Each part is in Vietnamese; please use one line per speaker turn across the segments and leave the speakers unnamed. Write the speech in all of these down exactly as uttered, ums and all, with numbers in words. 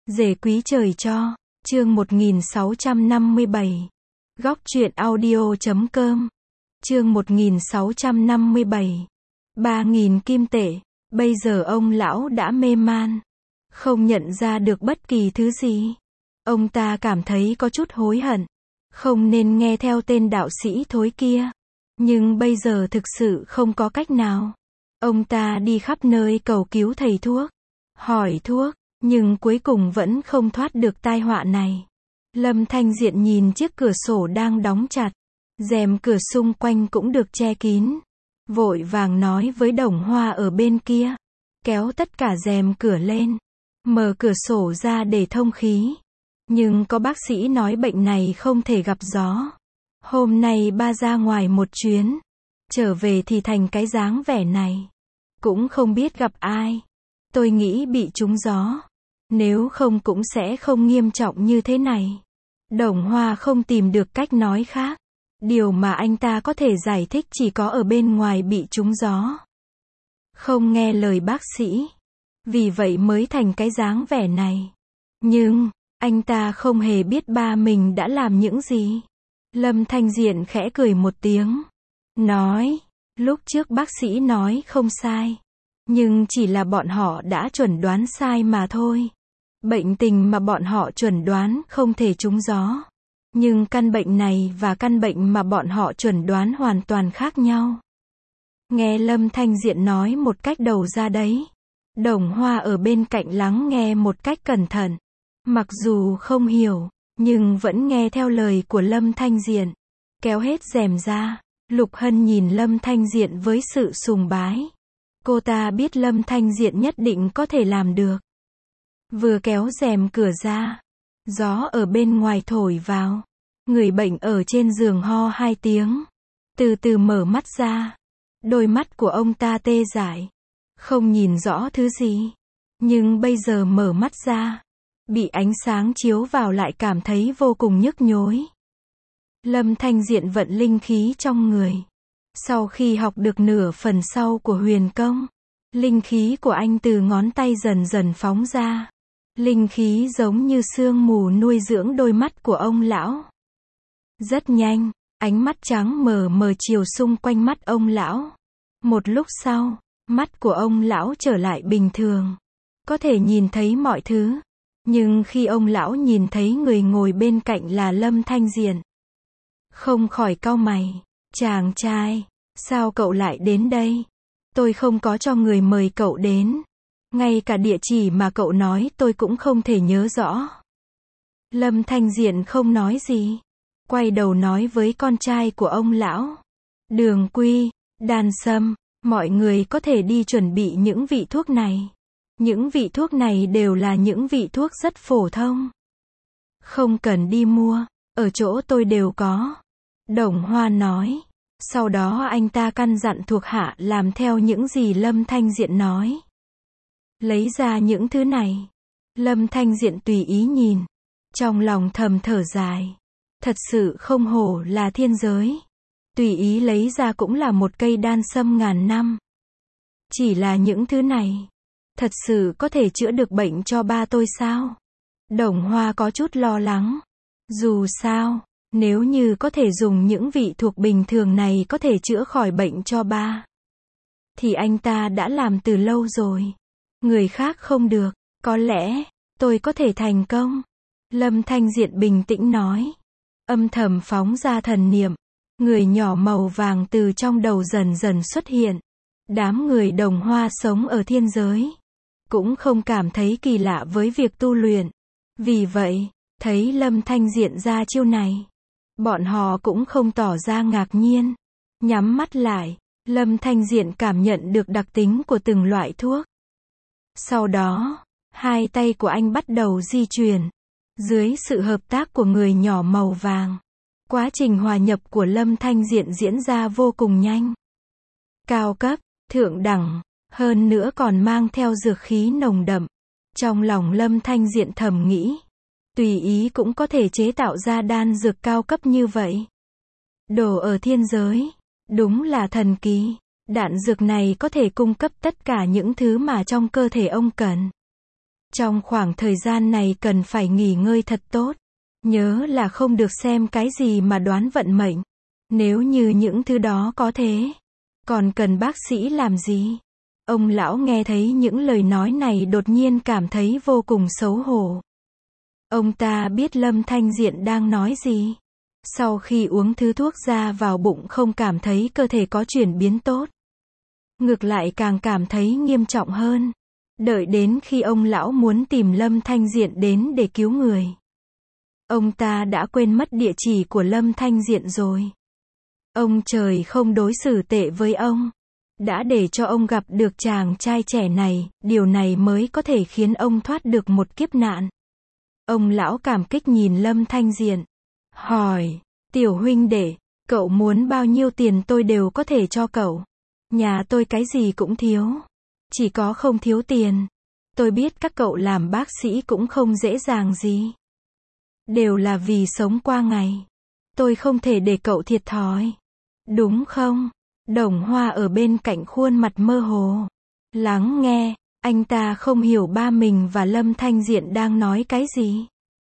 Rể quý trời cho, chương một nghìn sáu trăm năm mươi bảy. Góc truyện audio.com. Chương một nghìn sáu trăm năm mươi bảy. Ba nghìn kim tệ. Bây giờ ông lão đã mê man, không nhận ra được bất kỳ thứ gì. Ông ta cảm thấy có chút hối hận, không nên nghe theo tên đạo sĩ thối kia. Nhưng bây giờ thực sự không có cách nào. Ông ta đi khắp nơi cầu cứu thầy thuốc, hỏi thuốc, nhưng cuối cùng vẫn không thoát được tai họa này. Lâm Thanh Diện nhìn chiếc cửa sổ đang đóng chặt, rèm cửa xung quanh cũng được che kín. Vội vàng nói với Đồng Hoa ở bên kia, kéo tất cả rèm cửa lên, mở cửa sổ ra để thông khí. Nhưng có bác sĩ nói bệnh này không thể gặp gió. Hôm nay ba ra ngoài một chuyến, trở về thì thành cái dáng vẻ này. Cũng không biết gặp ai. Tôi nghĩ bị trúng gió. Nếu không cũng sẽ không nghiêm trọng như thế này. Đồng Hoa không tìm được cách nói khác. Điều mà anh ta có thể giải thích chỉ có ở bên ngoài bị trúng gió. Không nghe lời bác sĩ. Vì vậy mới thành cái dáng vẻ này. Nhưng, anh ta không hề biết ba mình đã làm những gì. Lâm Thanh Diện khẽ cười một tiếng. Nói, lúc trước bác sĩ nói không sai. Nhưng chỉ là bọn họ đã chuẩn đoán sai mà thôi. Bệnh tình mà bọn họ chuẩn đoán không thể trúng gió. Nhưng căn bệnh này và căn bệnh mà bọn họ chuẩn đoán hoàn toàn khác nhau. Nghe Lâm Thanh Diện nói một cách đầu ra đấy. Đồng Hoa ở bên cạnh lắng nghe một cách cẩn thận. Mặc dù không hiểu, nhưng vẫn nghe theo lời của Lâm Thanh Diện. Kéo hết rèm ra, Lục Hân nhìn Lâm Thanh Diện với sự sùng bái. Cô ta biết Lâm Thanh Diện nhất định có thể làm được. Vừa kéo rèm cửa ra, gió ở bên ngoài thổi vào. Người bệnh ở trên giường ho hai tiếng, từ từ mở mắt ra. Đôi mắt của ông ta tê dại, không nhìn rõ thứ gì. Nhưng bây giờ mở mắt ra, bị ánh sáng chiếu vào lại cảm thấy vô cùng nhức nhối. Lâm Thanh Diện vận linh khí trong người. Sau khi học được nửa phần sau của huyền công, linh khí của anh từ ngón tay dần dần phóng ra. Linh khí giống như sương mù nuôi dưỡng đôi mắt của ông lão. Rất nhanh, ánh mắt trắng mờ mờ chiều xung quanh mắt ông lão. Một lúc sau, mắt của ông lão trở lại bình thường. Có thể nhìn thấy mọi thứ. Nhưng khi ông lão nhìn thấy người ngồi bên cạnh là Lâm Thanh Diện, không khỏi cau mày. Chàng trai, sao cậu lại đến đây? Tôi không có cho người mời cậu đến. Ngay cả địa chỉ mà cậu nói tôi cũng không thể nhớ rõ. Lâm Thanh Diện không nói gì. Quay đầu nói với con trai của ông lão. Đường Quy, Đan Sâm, mọi người có thể đi chuẩn bị những vị thuốc này. Những vị thuốc này đều là những vị thuốc rất phổ thông. Không cần đi mua, ở chỗ tôi đều có. Đồng Hoa nói. Sau đó anh ta căn dặn thuộc hạ làm theo những gì Lâm Thanh Diện nói. Lấy ra những thứ này. Lâm Thanh Diện tùy ý nhìn. Trong lòng thầm thở dài. Thật sự không hổ là thiên giới. Tùy ý lấy ra cũng là một cây đan sâm ngàn năm. Chỉ là những thứ này. Thật sự có thể chữa được bệnh cho ba tôi sao? Đồng Hoa có chút lo lắng. Dù sao, nếu như có thể dùng những vị thuộc bình thường này có thể chữa khỏi bệnh cho ba, thì anh ta đã làm từ lâu rồi. Người khác không được, có lẽ, tôi có thể thành công. Lâm Thanh Diện bình tĩnh nói. Âm thầm phóng ra thần niệm. Người nhỏ màu vàng từ trong đầu dần dần xuất hiện. Đám người Đồng Hoa sống ở thiên giới cũng không cảm thấy kỳ lạ với việc tu luyện. Vì vậy, thấy Lâm Thanh Diện ra chiêu này, bọn họ cũng không tỏ ra ngạc nhiên. Nhắm mắt lại, Lâm Thanh Diện cảm nhận được đặc tính của từng loại thuốc. Sau đó, hai tay của anh bắt đầu di chuyển. Dưới sự hợp tác của người nhỏ màu vàng, quá trình hòa nhập của Lâm Thanh Diện diễn ra vô cùng nhanh. Cao cấp, thượng đẳng, hơn nữa còn mang theo dược khí nồng đậm. Trong lòng Lâm Thanh Diện thầm nghĩ, tùy ý cũng có thể chế tạo ra đan dược cao cấp như vậy. Đồ ở thiên giới, đúng là thần kỳ. Đạn dược này có thể cung cấp tất cả những thứ mà trong cơ thể ông cần. Trong khoảng thời gian này cần phải nghỉ ngơi thật tốt. Nhớ là không được xem cái gì mà đoán vận mệnh. Nếu như những thứ đó có thế, còn cần bác sĩ làm gì? Ông lão nghe thấy những lời nói này đột nhiên cảm thấy vô cùng xấu hổ. Ông ta biết Lâm Thanh Diện đang nói gì. Sau khi uống thứ thuốc ra vào bụng không cảm thấy cơ thể có chuyển biến tốt. Ngược lại càng cảm thấy nghiêm trọng hơn. Đợi đến khi ông lão muốn tìm Lâm Thanh Diện đến để cứu người. Ông ta đã quên mất địa chỉ của Lâm Thanh Diện rồi. Ông trời không đối xử tệ với ông. Đã để cho ông gặp được chàng trai trẻ này, điều này mới có thể khiến ông thoát được một kiếp nạn. Ông lão cảm kích nhìn Lâm Thanh Diện. Hỏi, tiểu huynh đệ, cậu muốn bao nhiêu tiền tôi đều có thể cho cậu. Nhà tôi cái gì cũng thiếu. Chỉ có không thiếu tiền. Tôi biết các cậu làm bác sĩ cũng không dễ dàng gì. Đều là vì sống qua ngày. Tôi không thể để cậu thiệt thòi. Đúng không? Đồng Hoa ở bên cạnh khuôn mặt mơ hồ. Lắng nghe, anh ta không hiểu ba mình và Lâm Thanh Diện đang nói cái gì.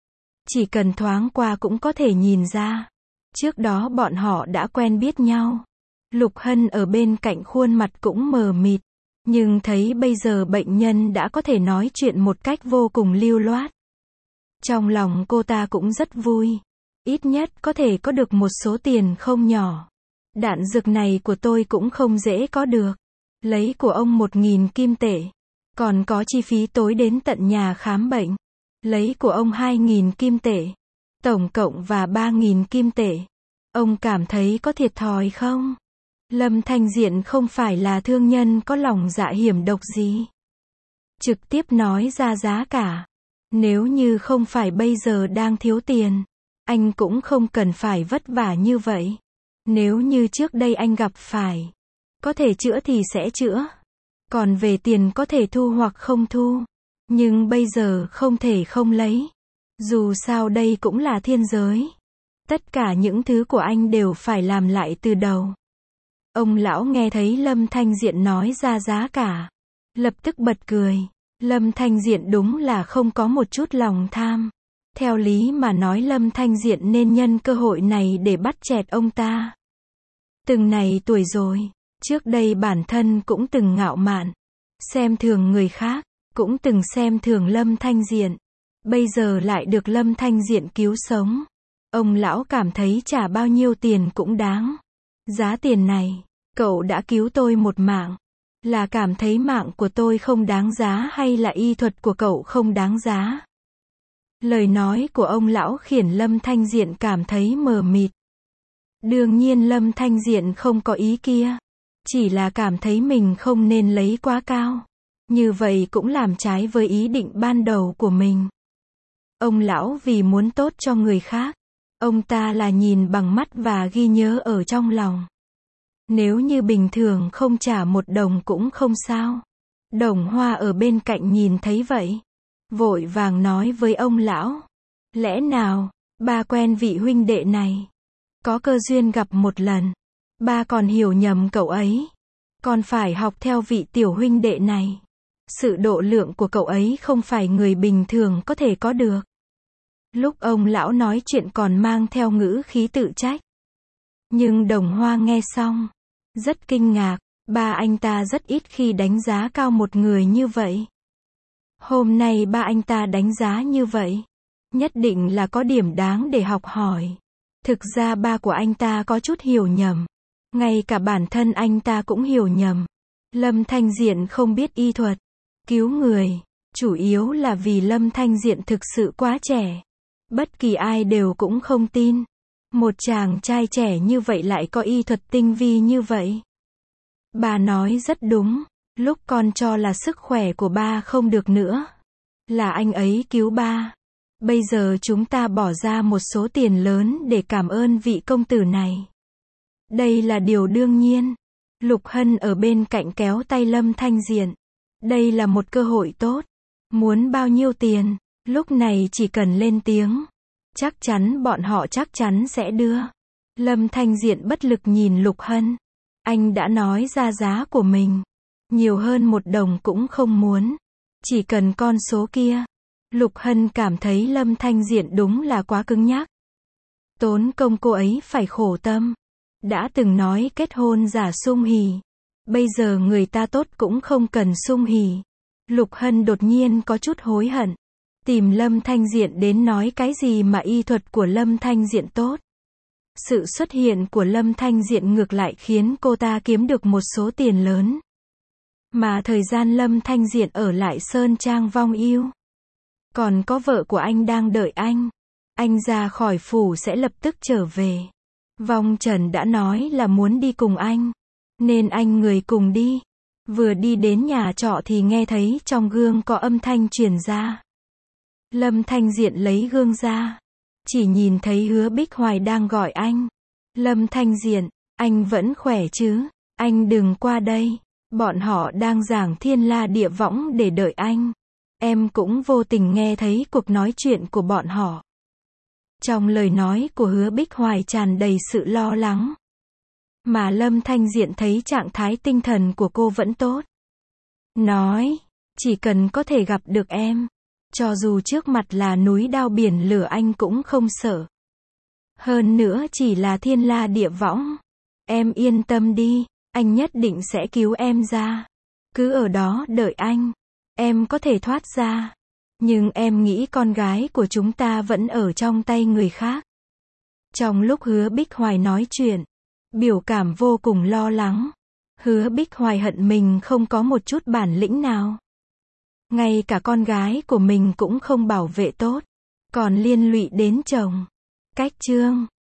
Chỉ cần thoáng qua cũng có thể nhìn ra. Trước đó bọn họ đã quen biết nhau. Lục Hân ở bên cạnh khuôn mặt cũng mờ mịt. Nhưng thấy bây giờ bệnh nhân đã có thể nói chuyện một cách vô cùng lưu loát. Trong lòng cô ta cũng rất vui. Ít nhất có thể có được một số tiền không nhỏ. Đạn dược này của tôi cũng không dễ có được. Lấy của ông một nghìn kim tệ. Còn có chi phí tối đến tận nhà khám bệnh. Lấy của ông hai nghìn kim tệ. Tổng cộng và ba nghìn kim tệ. Ông cảm thấy có thiệt thòi không? Lâm Thanh Diện không phải là thương nhân có lòng dạ hiểm độc gì. Trực tiếp nói ra giá cả. Nếu như không phải bây giờ đang thiếu tiền, anh cũng không cần phải vất vả như vậy. Nếu như trước đây anh gặp phải, có thể chữa thì sẽ chữa. Còn về tiền có thể thu hoặc không thu. Nhưng bây giờ không thể không lấy. Dù sao đây cũng là thiên giới. Tất cả những thứ của anh đều phải làm lại từ đầu. Ông lão nghe thấy Lâm Thanh Diện nói ra giá cả. Lập tức bật cười. Lâm Thanh Diện đúng là không có một chút lòng tham. Theo lý mà nói Lâm Thanh Diện nên nhân cơ hội này để bắt chẹt ông ta. Từng này tuổi rồi. Trước đây bản thân cũng từng ngạo mạn. Xem thường người khác. Cũng từng xem thường Lâm Thanh Diện. Bây giờ lại được Lâm Thanh Diện cứu sống. Ông lão cảm thấy trả bao nhiêu tiền cũng đáng. Giá tiền này, cậu đã cứu tôi một mạng. Là cảm thấy mạng của tôi không đáng giá hay là y thuật của cậu không đáng giá? Lời nói của ông lão khiến Lâm Thanh Diện cảm thấy mờ mịt. Đương nhiên Lâm Thanh Diện không có ý kia. Chỉ là cảm thấy mình không nên lấy quá cao. Như vậy cũng làm trái với ý định ban đầu của mình. Ông lão vì muốn tốt cho người khác. Ông ta là nhìn bằng mắt và ghi nhớ ở trong lòng. Nếu như bình thường không trả một đồng cũng không sao. Đồng Hoa ở bên cạnh nhìn thấy vậy. Vội vàng nói với ông lão. Lẽ nào, ba quen vị huynh đệ này. Có cơ duyên gặp một lần. Ba còn hiểu nhầm cậu ấy. Còn phải học theo vị tiểu huynh đệ này. Sự độ lượng của cậu ấy không phải người bình thường có thể có được. Lúc ông lão nói chuyện còn mang theo ngữ khí tự trách. Nhưng Đồng Hoa nghe xong. Rất kinh ngạc, ba anh ta rất ít khi đánh giá cao một người như vậy. Hôm nay ba anh ta đánh giá như vậy. Nhất định là có điểm đáng để học hỏi. Thực ra ba của anh ta có chút hiểu nhầm. Ngay cả bản thân anh ta cũng hiểu nhầm. Lâm Thanh Diện không biết y thuật. Cứu người. Chủ yếu là vì Lâm Thanh Diện thực sự quá trẻ. Bất kỳ ai đều cũng không tin. Một chàng trai trẻ như vậy lại có y thuật tinh vi như vậy. Bà nói rất đúng. Lúc con cho là sức khỏe của ba không được nữa. Là anh ấy cứu ba. Bây giờ chúng ta bỏ ra một số tiền lớn để cảm ơn vị công tử này. Đây là điều đương nhiên. Lục Hân ở bên cạnh kéo tay Lâm Thanh Diện. Đây là một cơ hội tốt. Muốn bao nhiêu tiền, lúc này chỉ cần lên tiếng. Chắc chắn bọn họ chắc chắn sẽ đưa. Lâm Thanh Diện bất lực nhìn Lục Hân. Anh đã nói ra giá của mình. Nhiều hơn một đồng cũng không muốn. Chỉ cần con số kia. Lục Hân cảm thấy Lâm Thanh Diện đúng là quá cứng nhắc. Tốn công cô ấy phải khổ tâm. Đã từng nói kết hôn giả sung hỉ. Bây giờ người ta tốt cũng không cần sung hỉ. Lục Hân đột nhiên có chút hối hận. Tìm Lâm Thanh Diện đến nói cái gì mà y thuật của Lâm Thanh Diện tốt. Sự xuất hiện của Lâm Thanh Diện ngược lại khiến cô ta kiếm được một số tiền lớn. Mà thời gian Lâm Thanh Diện ở lại Sơn Trang vong yêu. Còn có vợ của anh đang đợi anh. Anh ra khỏi phủ sẽ lập tức trở về. Vong Trần đã nói là muốn đi cùng anh. Nên anh người cùng đi. Vừa đi đến nhà trọ thì nghe thấy trong gương có âm thanh truyền ra. Lâm Thanh Diện lấy gương ra. Chỉ nhìn thấy Hứa Bích Hoài đang gọi anh. Lâm Thanh Diện, anh vẫn khỏe chứ? Anh đừng qua đây. Bọn họ đang giảng thiên la địa võng để đợi anh. Em cũng vô tình nghe thấy cuộc nói chuyện của bọn họ. Trong lời nói của Hứa Bích Hoài tràn đầy sự lo lắng. Mà Lâm Thanh Diện thấy trạng thái tinh thần của cô vẫn tốt. Nói, chỉ cần có thể gặp được em. Cho dù trước mặt là núi đao biển lửa anh cũng không sợ. Hơn nữa chỉ là thiên la địa võng. Em yên tâm đi, anh nhất định sẽ cứu em ra. Cứ ở đó đợi anh. Em có thể thoát ra. Nhưng em nghĩ con gái của chúng ta vẫn ở trong tay người khác. Trong lúc Hứa Bích Hoài nói chuyện, biểu cảm vô cùng lo lắng. Hứa Bích Hoài hận mình không có một chút bản lĩnh nào. Ngay cả con gái của mình cũng không bảo vệ tốt. Còn liên lụy đến chồng. Cách chương